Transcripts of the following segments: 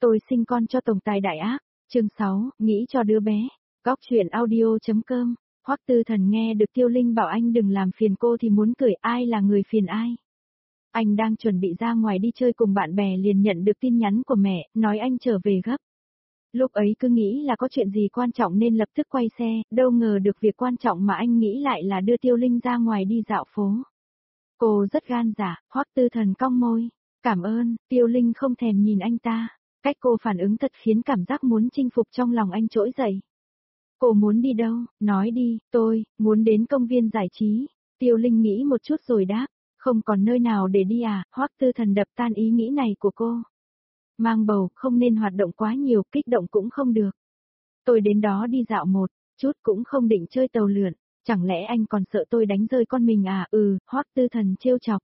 Tôi sinh con cho tổng tài đại ác. Chương 6, nghĩ cho đứa bé. Góc truyện audio.com. Hoắc Tư Thần nghe được Tiêu Linh bảo anh đừng làm phiền cô thì muốn cười, ai là người phiền ai. Anh đang chuẩn bị ra ngoài đi chơi cùng bạn bè liền nhận được tin nhắn của mẹ, nói anh trở về gấp. Lúc ấy cứ nghĩ là có chuyện gì quan trọng nên lập tức quay xe, đâu ngờ được việc quan trọng mà anh nghĩ lại là đưa Tiêu Linh ra ngoài đi dạo phố. Cô rất gan dạ, Hoắc Tư Thần cong môi. Cảm ơn, Tiêu Linh không thèm nhìn anh ta. Cách cô phản ứng thật khiến cảm giác muốn chinh phục trong lòng anh trỗi dậy. Cô muốn đi đâu, nói đi, tôi, muốn đến công viên giải trí. Tiêu Linh nghĩ một chút rồi đáp, không còn nơi nào để đi à, Hoắc Tư Thần đập tan ý nghĩ này của cô. Mang bầu, không nên hoạt động quá nhiều, kích động cũng không được. Tôi đến đó đi dạo một chút cũng không định chơi tàu lượn, chẳng lẽ anh còn sợ tôi đánh rơi con mình à, Hoắc Tư Thần trêu chọc.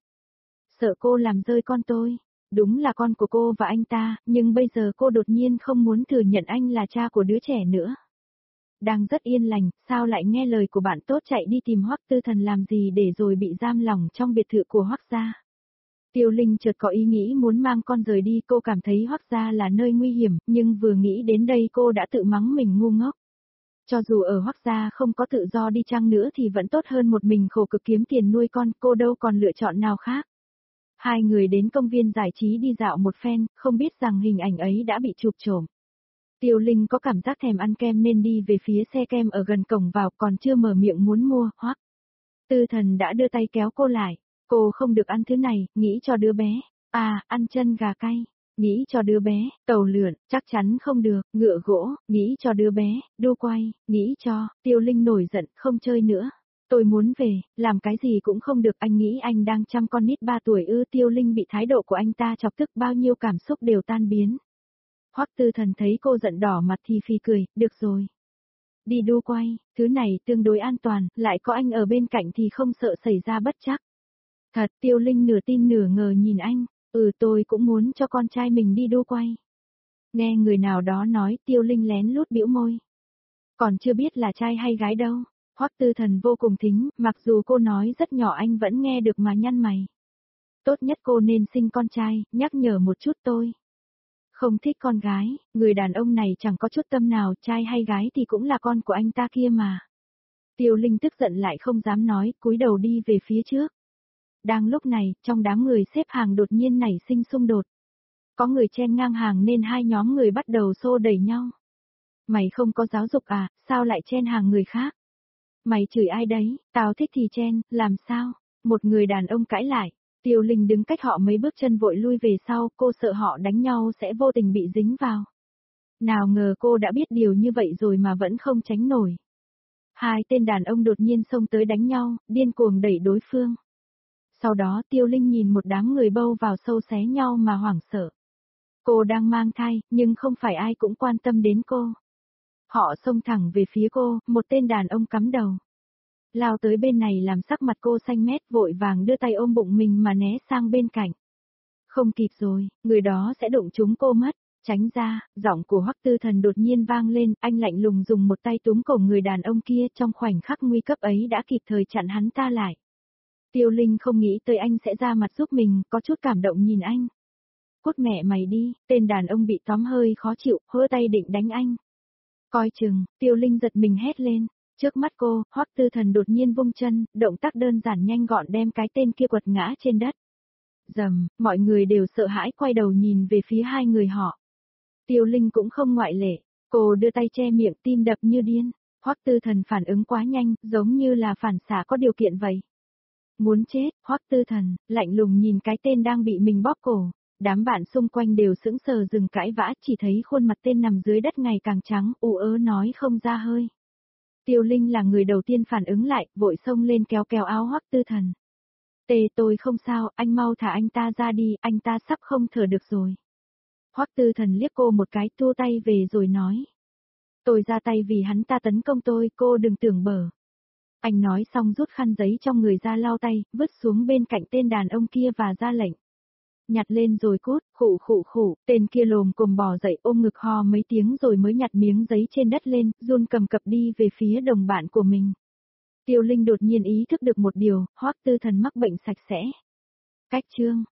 Sợ cô làm rơi con tôi. Đúng là con của cô và anh ta, nhưng bây giờ cô đột nhiên không muốn thừa nhận anh là cha của đứa trẻ nữa. Đang rất yên lành, sao lại nghe lời của bạn tốt chạy đi tìm Hoắc Tư Thần làm gì để rồi bị giam lỏng trong biệt thự của Hoắc gia. Tiêu Linh chợt có ý nghĩ muốn mang con rời đi, cô cảm thấy Hoắc gia là nơi nguy hiểm, nhưng vừa nghĩ đến đây cô đã tự mắng mình ngu ngốc. Cho dù ở Hoắc gia không có tự do đi chăng nữa thì vẫn tốt hơn một mình khổ cực kiếm tiền nuôi con, cô đâu còn lựa chọn nào khác. Hai người đến công viên giải trí đi dạo một phen, không biết rằng hình ảnh ấy đã bị chụp trộm. Tiêu Linh có cảm giác thèm ăn kem nên đi về phía xe kem ở gần cổng vào, còn chưa mở miệng muốn mua, Hoắc Tư Thần đã đưa tay kéo cô lại. Cô không được ăn thứ này, nghĩ cho đứa bé. À, ăn chân gà cay. Nghĩ cho đứa bé, tàu lượn, chắc chắn không được, ngựa gỗ, nghĩ cho đứa bé, đu quay, nghĩ cho, Tiêu Linh nổi giận, không chơi nữa. Tôi muốn về, làm cái gì cũng không được, anh nghĩ anh đang chăm con nít 3 tuổi ư. Tiêu Linh bị thái độ của anh ta chọc tức, bao nhiêu cảm xúc đều tan biến. Hoắc Tư Thần thấy cô giận đỏ mặt thì phì cười, được rồi. Đi đu quay, thứ này tương đối an toàn, lại có anh ở bên cạnh thì không sợ xảy ra bất trắc. Thật, Tiêu Linh nửa tin nửa ngờ nhìn anh, tôi cũng muốn cho con trai mình đi đu quay. Nghe người nào đó nói, Tiêu Linh lén lút bĩu môi. Còn chưa biết là trai hay gái đâu. Hoắc Tư Thần vô cùng thính, mặc dù cô nói rất nhỏ anh vẫn nghe được mà nhăn mày. Tốt nhất cô nên sinh con trai, nhắc nhở một chút tôi. Không thích con gái, người đàn ông này chẳng có chút tâm nào, trai hay gái thì cũng là con của anh ta kia mà. Tiêu Linh tức giận lại không dám nói, cúi đầu đi về phía trước. Đang lúc này, trong đám người xếp hàng đột nhiên nảy sinh xung đột. Có người chen ngang hàng nên hai nhóm người bắt đầu xô đẩy nhau. Mày không có giáo dục à, sao lại chen hàng người khác? Mày chửi ai đấy, tao thích thì chen, làm sao? Một người đàn ông cãi lại. Tiêu Linh đứng cách họ mấy bước chân vội lui về sau, cô sợ họ đánh nhau sẽ vô tình bị dính vào. Nào ngờ cô đã biết điều như vậy rồi mà vẫn không tránh nổi. Hai tên đàn ông đột nhiên xông tới đánh nhau, điên cuồng đẩy đối phương. Sau đó Tiêu Linh nhìn một đám người bâu vào sâu xé nhau mà hoảng sợ. Cô đang mang thai, nhưng không phải ai cũng quan tâm đến cô. Họ xông thẳng về phía cô, một tên đàn ông cắm đầu. Lao tới bên này làm sắc mặt cô xanh mét, vội vàng đưa tay ôm bụng mình mà né sang bên cạnh. Không kịp rồi, người đó sẽ đụng trúng cô mất. Tránh ra, giọng của Hoắc Tư Thần đột nhiên vang lên, anh lạnh lùng dùng một tay túm cổ người đàn ông kia, trong khoảnh khắc nguy cấp ấy đã kịp thời chặn hắn ta lại. Tiêu Linh không nghĩ tới anh sẽ ra mặt giúp mình, có chút cảm động nhìn anh. Cút mẹ mày đi, tên đàn ông bị tóm hơi khó chịu, hơ tay định đánh anh. Coi chừng, Tiêu Linh giật mình hét lên. Trước mắt cô, Hoắc Tư Thần đột nhiên vung chân, động tác đơn giản nhanh gọn đem cái tên kia quật ngã trên đất. Rầm, mọi người đều sợ hãi quay đầu nhìn về phía hai người họ. Tiêu Linh cũng không ngoại lệ, cô đưa tay che miệng, tim đập như điên. Hoắc Tư Thần phản ứng quá nhanh, giống như là phản xạ có điều kiện vậy. Muốn chết, Hoắc Tư Thần, lạnh lùng nhìn cái tên đang bị mình bóp cổ. Đám bạn xung quanh đều sững sờ dừng cãi vã, chỉ thấy khuôn mặt tên nằm dưới đất ngày càng trắng, ú ớ nói không ra hơi. Tiêu Linh là người đầu tiên phản ứng lại, vội xông lên kéo kéo áo Hoắc Tư Thần. Tôi không sao, anh mau thả anh ta ra đi, anh ta sắp không thở được rồi. Hoắc Tư Thần liếc cô một cái, thua tay về rồi nói. Tôi ra tay vì hắn ta tấn công tôi, cô đừng tưởng bở. Anh nói xong rút khăn giấy trong người ra lau tay, vứt xuống bên cạnh tên đàn ông kia và ra lệnh. Nhặt lên rồi cút, khụ, tên kia lồm cồm bò dậy ôm ngực ho mấy tiếng rồi mới nhặt miếng giấy trên đất lên, run cầm cập đi về phía đồng bạn của mình. Tiêu Linh đột nhiên ý thức được một điều, Hoắc Tư Thần mắc bệnh sạch sẽ. Cách chương.